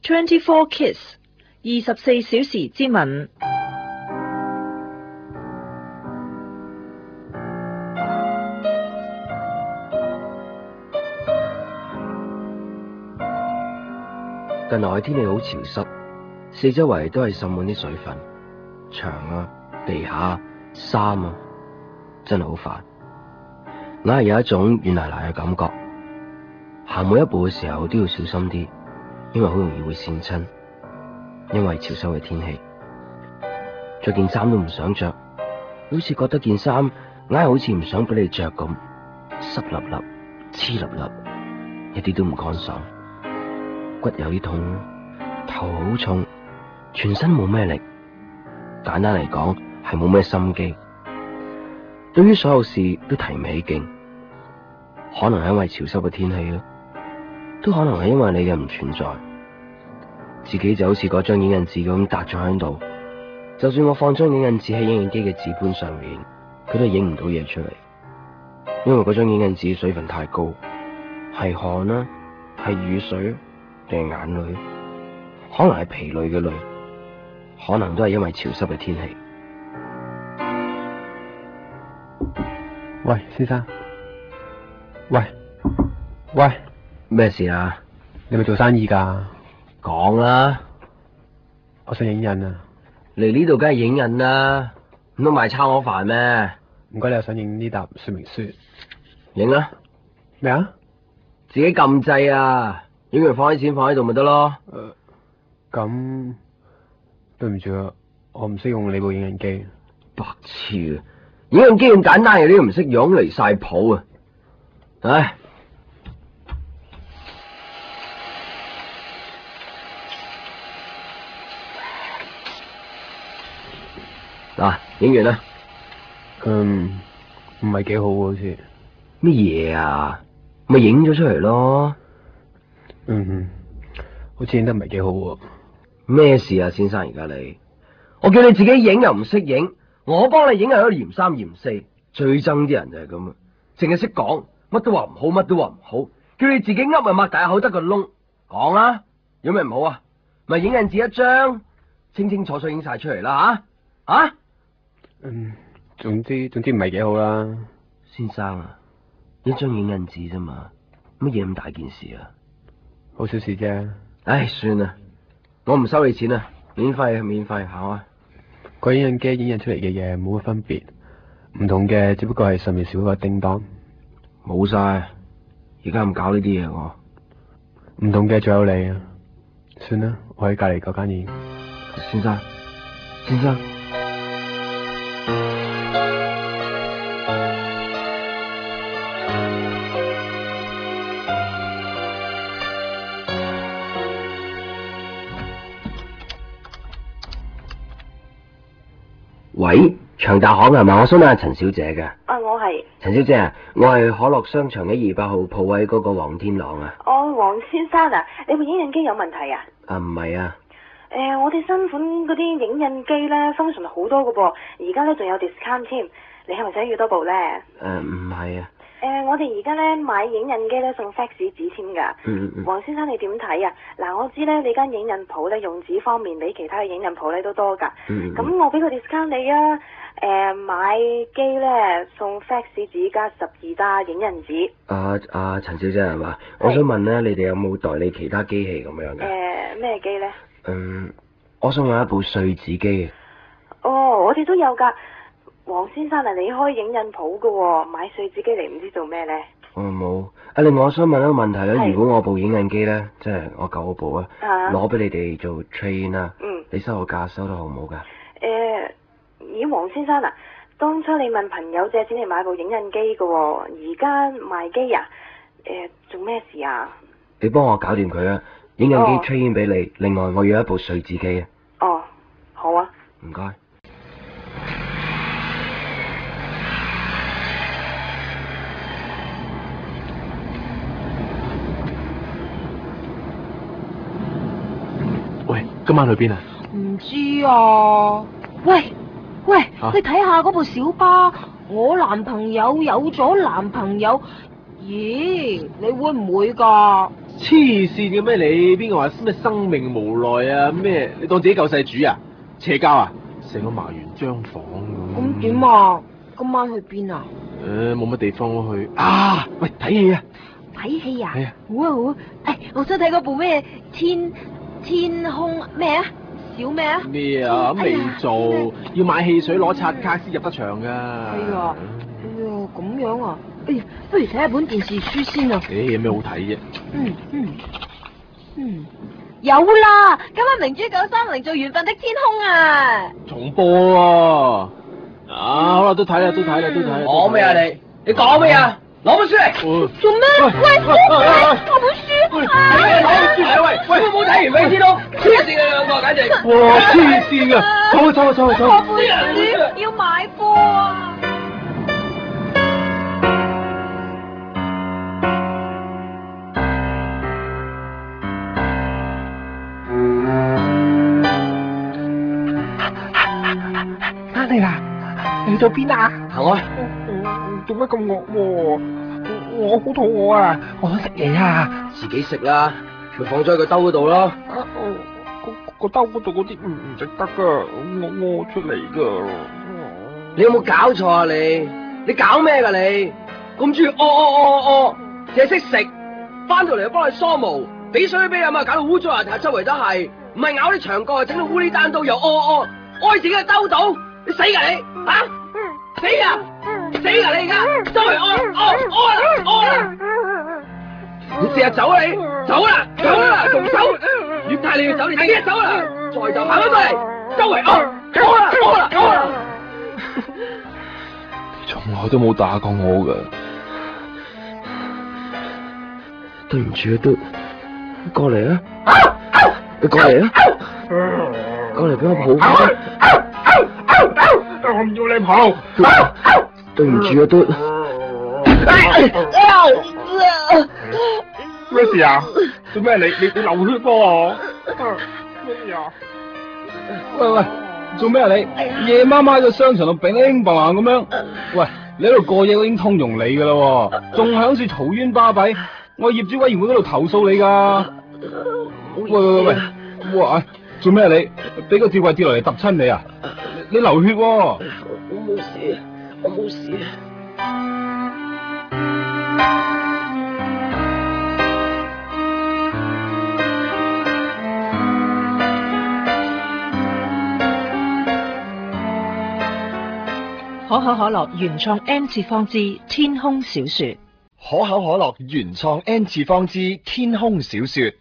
24 Kiss 24小時之吻。 近來天氣好潮濕，四周圍都係滲滿啲水分，牆啊、地下啊、衫啊，真係好煩。硬係有一種軟泥泥嘅感覺，行每一步嘅時候都要小心啲，因為好容易會跣親。因為潮濕嘅天氣，着件衫都唔想着，好似覺得件衫硬係好似唔想俾你着咁，濕立立、黐立立，一啲都唔乾爽。骨有啲痛，頭好重，全身冇咩力。簡單嚟講，係冇咩心機。對於所有事都提唔起勁，可能係因為潮濕嘅天氣咯，都可能係因為你嘅唔存在。自己就好似嗰張影印紙咁搭咗喺度，就算我放張影印紙喺影印機嘅紙盤上面，佢都影唔到嘢出嚟，因為嗰張影印紙水分太高，係汗啦，係雨水。定係眼淚，可能係疲累嘅淚，可能都係因為潮濕嘅天氣。 喂，先生。喂， 咩事啊？ 你咪做生意噶？ 講啦。 我想影印啊。 嚟呢度梗係影印啦，唔通賣抄我飯咩？ 唔該，你又想影呢沓說明書？ 影啦。 咩啊？ 自己撳掣啊！影完放啲錢放喺度咪得咯。 咁對唔住啊，我唔識用你部影印機。 白痴啊！影印機咁簡單嘅你都唔識用，離晒譜啊！唉，嗱，影完啦。 唔係幾好喎，好似。 乜嘢啊？咪影咗出嚟咯。 好似影得唔係幾好喎。 咩事啊，先生？而家你，我叫你自己影又唔識影，我幫你影又喺度嫌三嫌四，最憎啲人就係咁啊，淨係識講，乜都話唔好，乜都話唔好，叫你自己噏咪擘大口得個窿，講啦，有咩唔好啊？咪影印紙一張，清清楚楚影晒出嚟啦吓。 總之唔係幾好啦。 先生啊，一張影印紙啫嘛，乜嘢咁大件事啊？ 好小事啫。 唉，算啦，我唔收你錢啦，免費行啊。 個影印機影印出嚟嘅嘢冇乜分別，唔同嘅只不過係上面少一個叮當。 冇晒，而家唔搞呢啲嘢我。 唔同嘅仲有你啊。算啦，我喺隔籬嗰間影。 先生。喂，長達行係嘛？我想問下陳小姐嘅。 我係。 陳小姐啊，我係可樂商場128號鋪位嗰個黃天朗啊。 黃先生啊，你部影印機有問題啊？ 唔係啊。 我哋新款嗰啲影印機咧 function 好多噶噃，而家咧仲有 discount 添，你係咪想要多部咧？ 唔係啊。 我哋而家咧買影印機咧送 fax 紙添噶。黃先生你點睇啊？嗱，我知咧你間影印鋪咧用紙方面比其他嘅影印鋪咧都多噶。咁我俾個 discount 你啊。買機咧送 fax 紙加12打影印紙。 陳小姐係嘛？我想問咧，你哋有冇代理其他機器咁樣嘅？ 咩機咧？ 我想買一部碎紙機。 我哋都有噶。黃先生啊，你開影印鋪噶喎，買碎紙機嚟唔知做咩咧？ 冇。另外我想問一個問題咧，如果我部影印機咧，即係我舊嗰部啊，攞俾你哋做 trade 啦，你收個價收得好唔好噶？ 咦，黃先生啊，當初你問朋友借錢嚟買部影印機噶喎，而家賣機啊？做咩事啊？ 你幫我搞掂佢啊！影印機 trade 俾你，另外我要一部碎紙機啊。 好啊。 唔該。 喂，今晚去邊啊？ 唔知啊。喂，你睇下嗰部小巴，我男朋友有咗男朋友，而咦，你會唔會噶？ 黐線嘅咩你？邊個話咩生命無奈啊？咩？你當自己救世主啊？邪教啊？成個麻完張房咁。 咁點啊？今晚去邊啊？ 冇乜地方去啊！喂，睇戲啊！ 睇戲啊？ 係啊。 好啊好啊！我想睇嗰部咩天空咩啊？小咩啊？ 咩啊？未做，要買汽水攞刷卡先入得場噶。 係啊。咁樣啊？不如睇下本電視書先啊。 有咩好睇啫？ 有啦！今晚明珠930做緣分的天空啊！ 重播喎！好啦，都睇啦。 講咩啊你講咩啊？攞本書嚟！ 做咩？喂，我本書！ 喂，冇睇完未知道？黐線嘅兩個簡直！ 哇，黐線噶！走！ 我本書要買貨啊！ 翻嚟啦！你去咗邊啊？ 行開！ 做乜咁惡喎？我好肚餓啊！我想食嘢啊！ 自己食啦，咪放咗喺個兜嗰度咯。 個兜嗰度嗰啲唔食得噶，我屙出嚟噶。 你有冇搞錯啊你搞咩噶你？咁中意屙，淨係識食，翻到嚟又幫你梳毛，俾水俾飲啊，搞到污糟邋遢，周圍都係，唔係咬啲牆角，整到烏哩單刀又屙自己嘅兜度，你死噶你啊！死噶你而家，周圍屙啦！你成日走你，走啦，動手！越帶你要走，你自己走啦！再就行咗過嚟，周圍屙啦！ 從來都冇打過我噶。 對唔住啊，都過嚟啊！你過嚟啊！過嚟俾我抱下。 我唔要你抱。 對唔住啊，都。 咩事啊？做咩？你流血噃？咩啊？喂，做咩啊你？夜媽媽喺個商場度乒乒乓乓咁樣。喂，你喺度過夜，我已經通融你噶啦，仲響住嘈冤巴閉。我業主委員會嗰度投訴你噶。喂，哇！做咩啊你？俾個吊櫃跌落嚟揼親你啊？你流血喎！ 我冇事。 可口可樂原創 N 次方之天空小說。 可口可樂原創 N 次方之天空小說。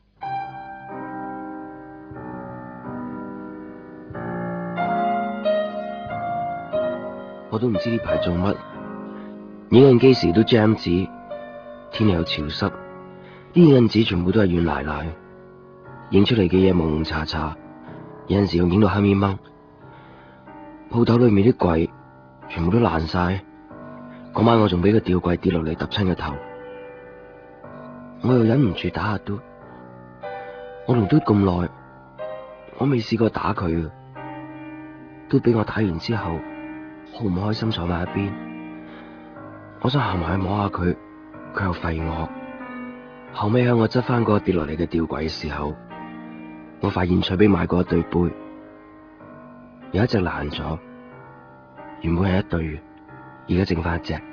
我都唔知呢排做乜，影印機時都 jam 紙，天氣又潮濕，啲影印紙全部都係軟賴賴，影出嚟嘅嘢蒙蒙查查，有陣時又影到黑咪掹。鋪頭裏面啲櫃全部都爛晒，嗰晚我仲俾個吊櫃跌落嚟揼親個頭，我又忍唔住打下嘟。我同嘟咁耐，我未試過打佢，嘟俾我睇完之後好唔開心坐埋一邊，我想行埋去摸下佢，佢又吠我。後尾喺我執翻嗰個跌落嚟嘅吊櫃嘅時候，我發現翠俾買過一對杯，有一隻爛咗，原本係一對，而家剩翻一隻。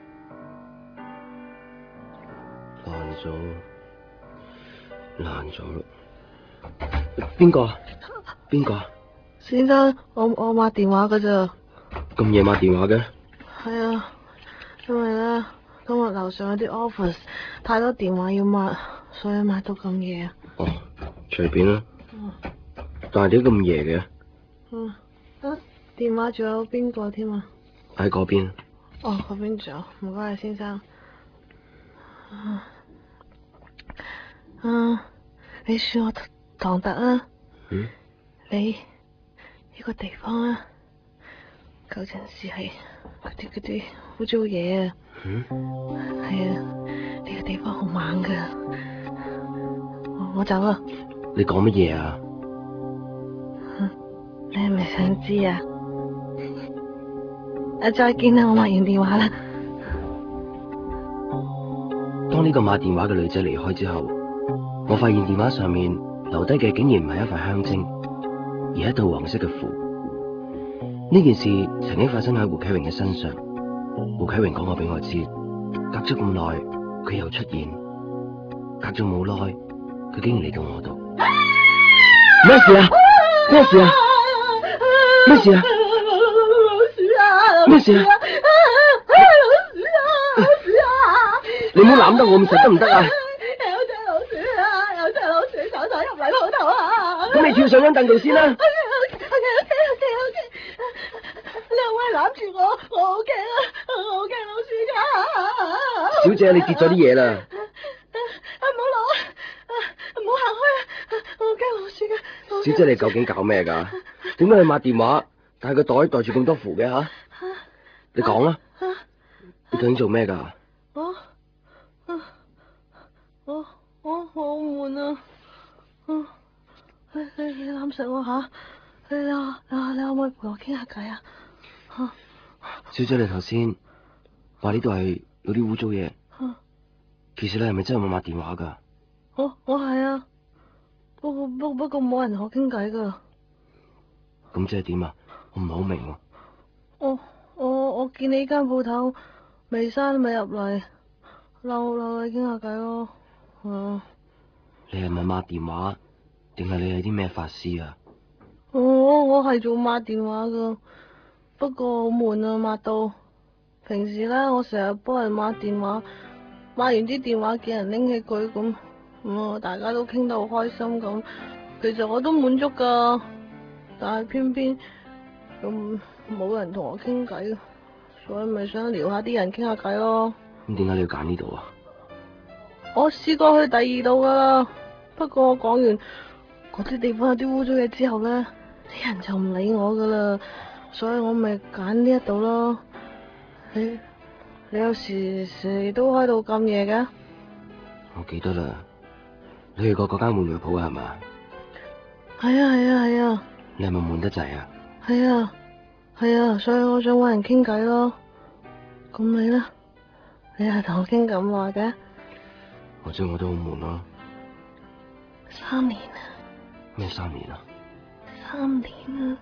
爛咗咯。邊個？ 先生，我抹電話噶咋。 咁夜抹電話嘅？ 係啊，因為咧今日樓上有啲 office 太多電話要抹，所以抹到咁夜啊。 哦，隨便啦。但係點咁夜嘅？ 電話仲有邊個添啊？ 喺嗰邊。 哦，嗰邊仲有，唔該先生。你算我唐突啊。你呢個地方啊，舊陣時係嗰啲污糟嘢啊。係啊，呢個地方好猛噶。我走啊。 你講乜嘢啊？ 你係咪想知啊？再見啦，我抹完電話啦。 當呢個罵電話嘅女仔離開之後，我發現電話上面留低嘅竟然唔係一塊香精，而係一道黃色嘅符。呢件事曾經發生喺胡啟榮嘅身上。胡啟榮講過俾我知，隔咗咁耐，佢又出現；隔咗冇耐，佢竟然嚟到我度。咩事啊？咩事啊？咩事啊？咩事啊？你唔好攬得我咁實得唔得啊？ 有隻老鼠啊！有隻老鼠走咗入嚟鋪頭啊！ 咁你跳上張凳度先啦。 OK，兩位攬住我好驚啊！我好驚老鼠噶。 小姐，你跌咗啲嘢啦。 唔好攞，唔好行開啊！我好驚老鼠噶。 小姐，你究竟搞咩噶？點解你抹電話，但係個袋袋住咁多符嘅吓？你講啦，你究竟做咩噶？ 我好悶啊！你攬實我下，你可唔可以陪我傾下偈啊？ 小姐，你頭先話呢度係有啲污糟嘢，其實你係咪真係冇抹電話噶？ 我係啊，不過冇人同我傾偈噶。 咁即係點啊？我唔係好明喎。 我見你間鋪頭未閂咪入嚟，留你傾下偈咯。 你係咪抹電話，定係你係啲咩法師啊？ 我係做抹電話噶，不過好悶啊，抹到。平時咧，我成日幫人抹電話，抹完啲電話叫人拎起佢咁，大家都傾得好開心咁。其實我都滿足噶，但係偏偏咁冇人同我傾偈，所以咪想撩下啲人傾下偈咯。 咁點解你要揀呢度啊？ 我試過去第二度噶啦，不過我講完嗰啲地方有啲污糟嘢之後咧，啲人就唔理我噶啦，所以我咪揀呢一度咯。你有時都開到咁夜嘅？ 我記得啦，你去過嗰間玩具鋪係嘛？ 係啊。 你係咪悶得滯啊？ 係啊，所以我想搵人傾偈咯。咁你咧？你係同我傾咁耐嘅？ 或者我都好悶咯。 3年啊！ 咩3年啊 ？3年啊！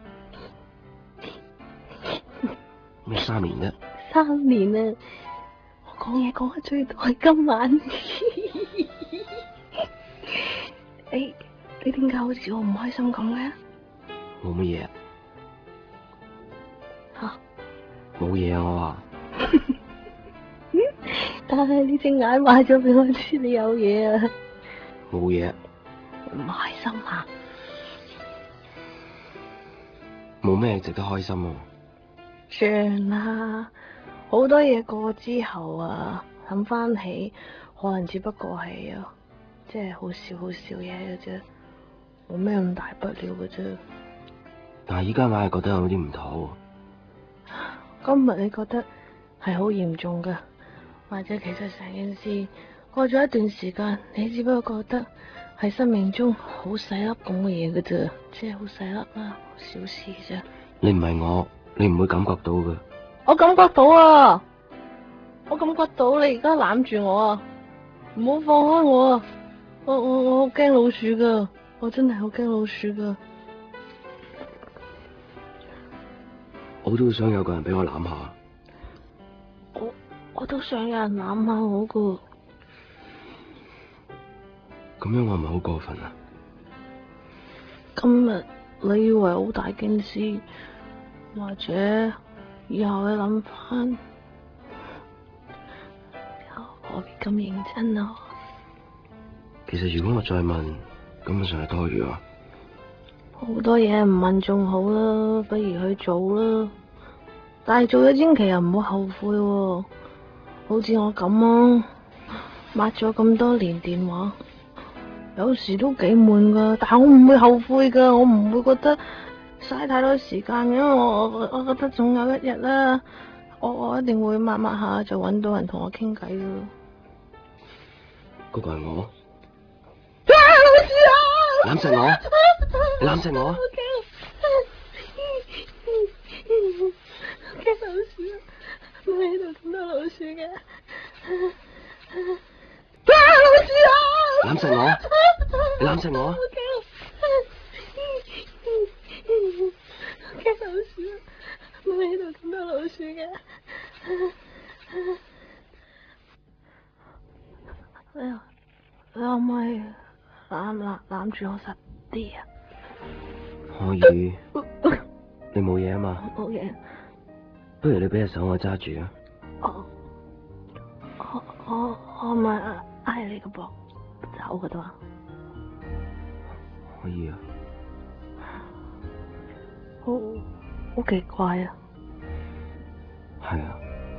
咩3年啫 ？3年啊！我講嘢講得最多係今晚。你點解好似我唔開心咁嘅？ 冇乜嘢。 吓？ 冇嘢啊！我話。 但係你隻眼話咗俾我知你有嘢啊！ 冇嘢。 唔開心啊？ 冇咩值得開心啊！ 算啦，好多嘢過之後啊，諗翻起可能只不過係即係好少嘢嘅啫，冇咩咁大不了嘅啫。 但係依家硬係覺得有啲唔妥。 今日你覺得係好嚴重噶，或者其實成件事過咗一段時間，你只不過覺得係生命中好細粒咁嘅嘢嘅啫，即係好細粒啦，小事啫。 你唔係我，你唔會感覺到噶。 我感覺到啊！我感覺到你而家攬住我啊！唔好放開我啊！我好驚老鼠噶，我真係好驚老鼠噶。 我都想有個人俾我攬下。 我都想有人攬下我噶。 咁樣我唔係好過分啊？ 今日你以為好大件事，或者以後你諗翻，何必咁認真啊？ 其實如果我再問，根本上係多餘啊。 好多嘢唔問仲好啦，不如去做啦。但係做咗千祈又唔好後悔喎。好似我咁啊，抹咗咁多年電話，有時都幾悶噶，但係我唔會後悔噶，我唔會覺得嘥太多時間，因為我覺得總有一日啦，我一定會抹下就搵到人同我傾偈噶。 嗰個係我。 啊！老鼠啊！ 攬實我，你攬實我啊！ 驚老鼠啊！點解呢度咁多老鼠嘅？ 我，你攬實我啊！ 我驚老鼠，乜呢度咁多老鼠嘅？你可唔可以攬住我實啲啊？ 可以。你冇嘢啊嘛？ 冇嘢。 不如你俾隻手我揸住啊！ 我可唔可以挨你個膊走嗰度啊？ 可以啊。 好奇怪啊！ 係啊，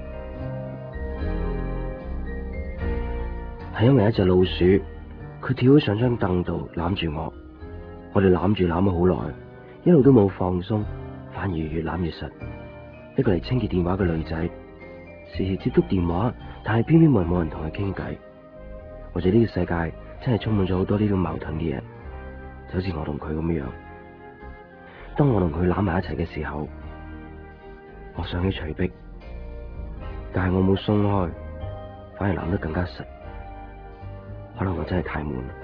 係因為一隻老鼠，佢跳咗上張凳度攬住我，我哋攬住攬咗好耐，一路都冇放鬆，反而越攬越實。一個嚟清潔電話嘅女仔，時時接觸電話，但係偏偏冇人同佢傾偈。或者呢個世界真係充滿咗好多呢種矛盾嘅人，就好似我同佢咁樣。當我同佢攬埋一齊嘅時候，我想起徐碧，但係我冇鬆開，反而攬得更加實。可能我真係太悶啦，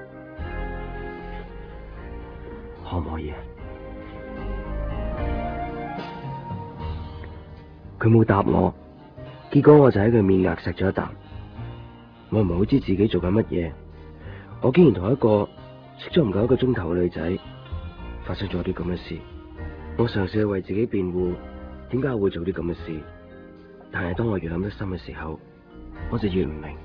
可唔可以啊？佢冇答我，結果我就喺佢面額錫咗一啖。我唔係好知自己做緊乜嘢，我竟然同一個識咗唔夠1個鐘頭嘅女仔發生咗啲咁嘅事。我嘗試去為自己辯護，點解我會做啲咁嘅事？但係當我越諗得深嘅時候，我就越唔明。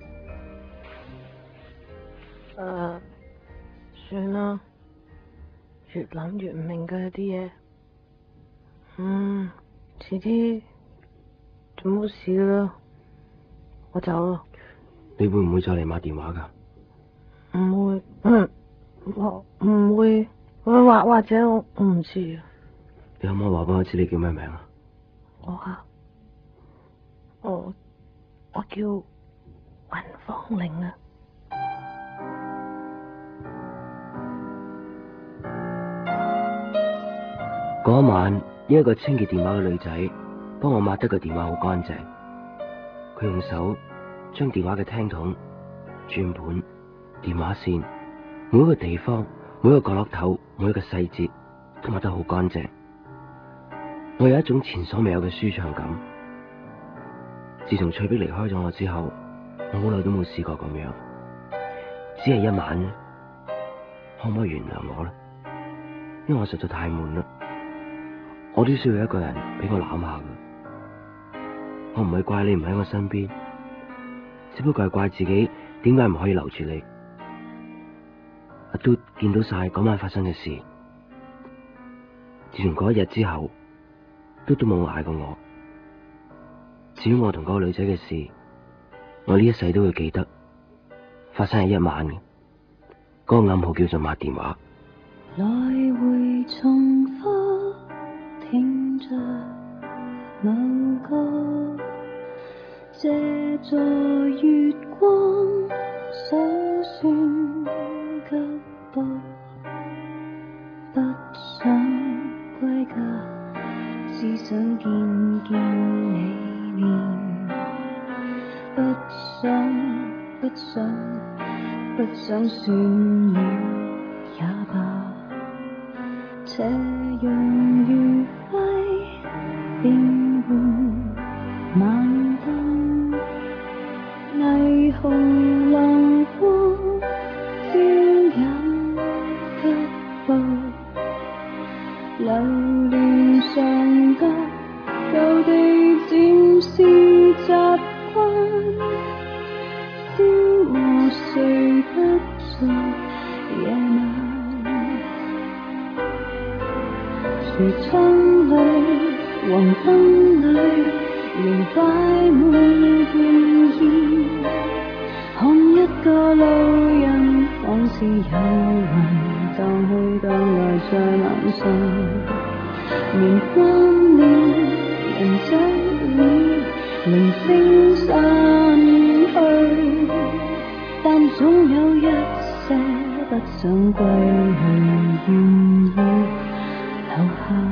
算啦，越諗越唔明嘅啲嘢。遲啲就冇事啦，我走啦。 你會唔會再嚟買電話噶？ 唔會，我唔會，或者我唔知啊。 你可唔可以話俾我知你叫咩名啊？ 我叫雲芳玲啊。 嗰晚，一個清潔電話嘅女仔幫我抹得個電話好乾淨。佢用手將電話嘅聽筒、轉盤、電話線，每一個地方、每一個角落頭、每一個細節都抹得好乾淨。我有一種前所未有嘅舒暢感。自從翠碧離開咗我之後，我好耐都冇試過咁樣。只係一晚，可唔可以原諒我呢？因為我實在太悶啦。我都需要一個人俾我攬下嘅。我唔係怪你唔喺我身邊，只不過係怪自己點解唔可以留住你。阿嘟見到晒嗰晚發生嘅事，自從嗰一日之後，嘟都冇嗌過我。至於我同嗰個女仔嘅事，我呢一世都會記得，發生喺一晚嘅。嗰個暗號叫做抹電話。 來回重複聽着某歌，借助月光數算急步，不想歸家，只想見見你面，不想算了也罷，且用餘暉變換晚燈，霓虹浪光招引急步，流連上街舊地漸是習慣，消磨睡不着夜晚。櫥窗裏黃昏裏仍擺滿倦意，看一個路人仿似有雲蕩去蕩來在晚上，年關了人走了零星散去，但總有一些不想歸去，願意留下。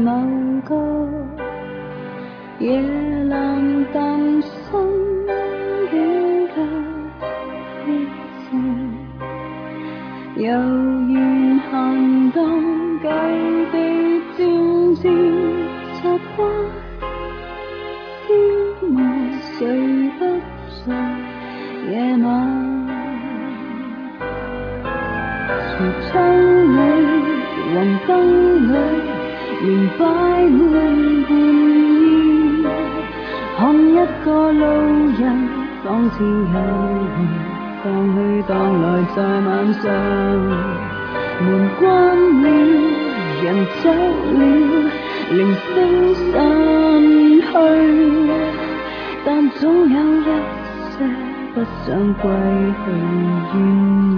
某個夜闌淡心境卻僻靜，悠然行蕩舊地漸漸習慣，消磨誰不在夜晚。櫥窗裏黃燈裏仍擺滿倦意，看一個路人仿似有緣蕩去蕩來在晚上，門關了人走了鈴聲散去，但總有一些不想歸去。